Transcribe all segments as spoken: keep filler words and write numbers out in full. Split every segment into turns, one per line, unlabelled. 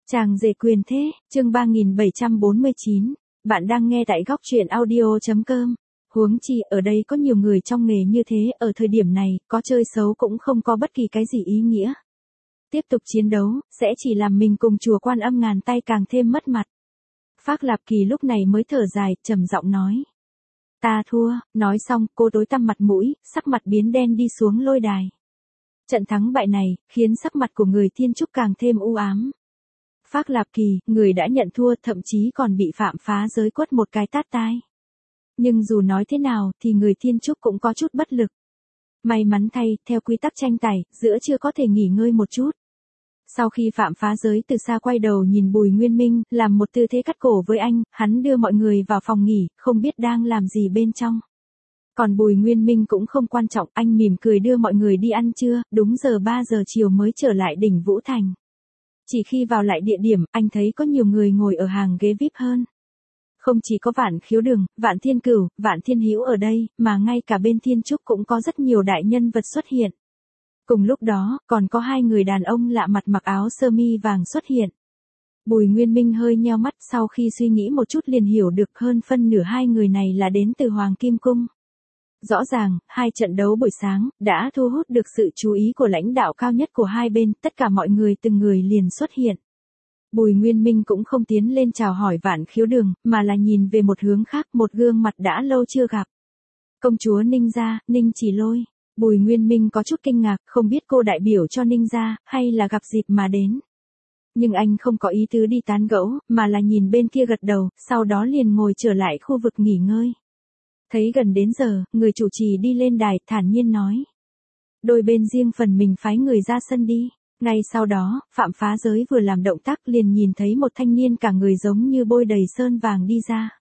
Chàng rể quyền thế, chương ba nghìn bảy trăm bốn mươi chín. Bạn đang nghe tại góc truyện audio chấm com. Huống chi ở đây có nhiều người trong nghề như thế, ở thời điểm này, có chơi xấu cũng không có bất kỳ cái gì ý nghĩa. Tiếp tục chiến đấu, sẽ chỉ làm mình cùng chùa Quan Âm ngàn tay càng thêm mất mặt. Phác Lạp Kỳ lúc này mới thở dài, trầm giọng nói. Ta thua, nói xong, cô tối tăm mặt mũi, sắc mặt biến đen đi xuống lôi đài. Trận thắng bại này, khiến sắc mặt của người Thiên Trúc càng thêm u ám. Phác Lạp Kỳ, người đã nhận thua, thậm chí còn bị Phạm Phá Giới quất một cái tát tai. Nhưng dù nói thế nào, thì người Thiên Trúc cũng có chút bất lực. May mắn thay, theo quy tắc tranh tài, giữa chưa có thể nghỉ ngơi một chút. Sau khi Phạm Phá Giới từ xa quay đầu nhìn Bùi Nguyên Minh, làm một tư thế cắt cổ với anh, hắn đưa mọi người vào phòng nghỉ, không biết đang làm gì bên trong. Còn Bùi Nguyên Minh cũng không quan trọng, anh mỉm cười đưa mọi người đi ăn trưa, đúng giờ ba giờ chiều mới trở lại đỉnh Vũ Thành. Chỉ khi vào lại địa điểm, anh thấy có nhiều người ngồi ở hàng ghế vi ai pi hơn. Không chỉ có Vạn Khiếu Đường, Vạn Thiên Cửu, Vạn Thiên Hữu ở đây, mà ngay cả bên Thiên Trúc cũng có rất nhiều đại nhân vật xuất hiện. Cùng lúc đó, còn có hai người đàn ông lạ mặt mặc áo sơ mi vàng xuất hiện. Bùi Nguyên Minh hơi nheo mắt, sau khi suy nghĩ một chút liền hiểu được hơn phân nửa hai người này là đến từ Hoàng Kim Cung. Rõ ràng, hai trận đấu buổi sáng, đã thu hút được sự chú ý của lãnh đạo cao nhất của hai bên, tất cả mọi người từng người liền xuất hiện. Bùi Nguyên Minh cũng không tiến lên chào hỏi Vạn Khiếu Đường, mà là nhìn về một hướng khác, một gương mặt đã lâu chưa gặp. Công chúa Ninh gia, Ninh Chỉ Lôi. Bùi Nguyên Minh có chút kinh ngạc, không biết cô đại biểu cho Ninh gia, hay là gặp dịp mà đến. Nhưng anh không có ý tứ đi tán gẫu, mà là nhìn bên kia gật đầu, sau đó liền ngồi trở lại khu vực nghỉ ngơi. Thấy gần đến giờ, người chủ trì đi lên đài, thản nhiên nói. Đôi bên riêng phần mình phái người ra sân đi. Ngay sau đó, Phạm Phá Giới vừa làm động tác liền nhìn thấy một thanh niên cả người giống như bôi đầy sơn vàng đi ra.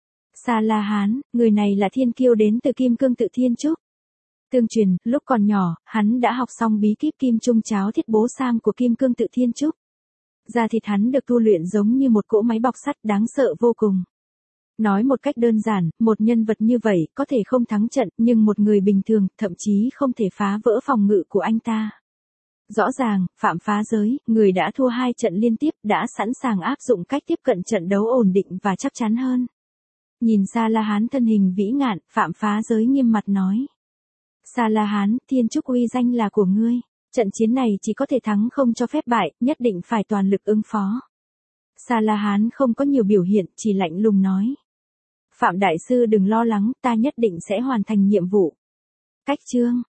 Sa La Hán, người này là thiên kiêu đến từ Kim Cương Tự Thiên Trúc. Tương truyền, lúc còn nhỏ, hắn đã học xong bí kíp Kim Trung Cháo Thiết Bố Sam của Kim Cương Tự Thiên Trúc. Da thịt hắn được tu luyện giống như một cỗ máy bọc sắt đáng sợ vô cùng. Nói một cách đơn giản, một nhân vật như vậy có thể không thắng trận, nhưng một người bình thường, thậm chí không thể phá vỡ phòng ngự của anh ta. Rõ ràng, Phạm Phá Giới, người đã thua hai trận liên tiếp, đã sẵn sàng áp dụng cách tiếp cận trận đấu ổn định và chắc chắn hơn. Nhìn Sa La Hán thân hình vĩ ngạn, Phạm Phá Giới nghiêm mặt nói. Sa La Hán, Thiên Trúc uy danh là của ngươi. Trận chiến này chỉ có thể thắng không cho phép bại, nhất định phải toàn lực ứng phó. Sa La Hán không có nhiều biểu hiện, chỉ lạnh lùng nói. Phạm Đại Sư đừng lo lắng, ta nhất định sẽ hoàn thành nhiệm vụ. Cách chương.